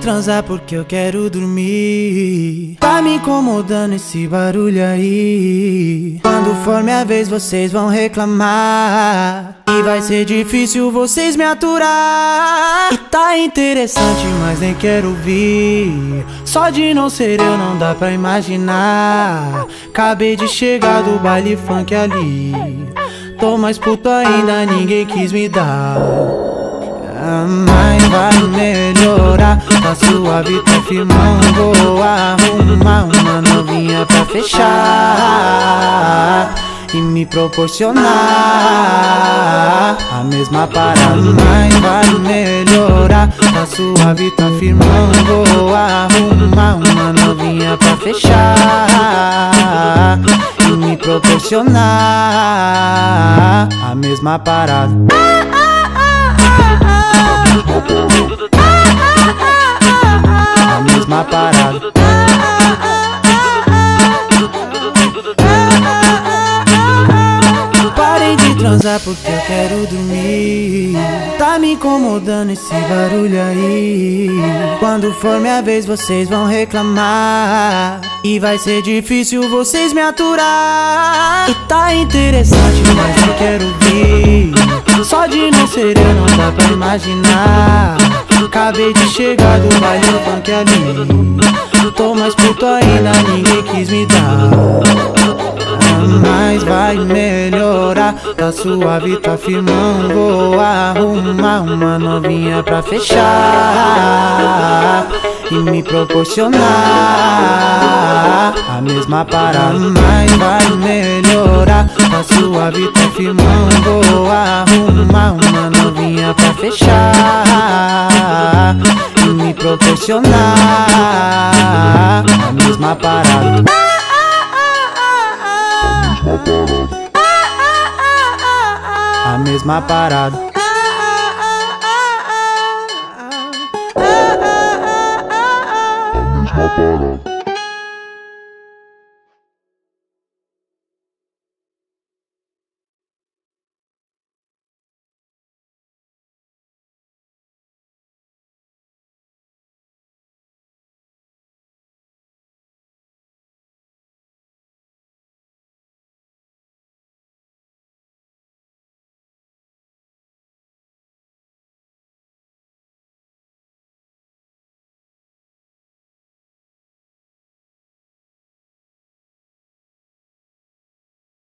transar porque eu quero dormir. Tá me incomodando esse barulho aí. Quando for minha vez vocês vão reclamar e vai ser difícil vocês me aturar. E tá interessante, mas nem quero ouvir. Só de não ser eu não dá pra imaginar. Acabei de chegar do baile funk ali. Tô mais puto ainda, ninguém quis me dar. Mas vai melhorar, tá suave, tá firmão. Vou arrumar uma novinha pra fechar e me proporcionar a mesma parada. Mas vai melhorar, tá suave, tá firmão. Vou arrumar uma novinha pra fechar e me proporcionar a mesma parada. A mesma parada. Parem de transar porque eu quero dormir. Tá me incomodando esse barulho aí. Quando for minha vez vocês vão reclamar e vai ser difícil vocês me aturar. E tá interessante, mas não quero ouvir. Só de não ser eu não dá pra imaginar. Acabei de chegar do baile funk ali. Tô mais puto ainda, ninguém quis me dar. Mas vai melhorar, tá suave, tá firmão. Vou arrumar uma novinha pra fechar e me proporcionar a mesma parada. Mas vai melhorar, tá suave, tá firmão. Vou arrumar uma novinha pra fechar e me proporcionar a mesma parada. A mesma parada.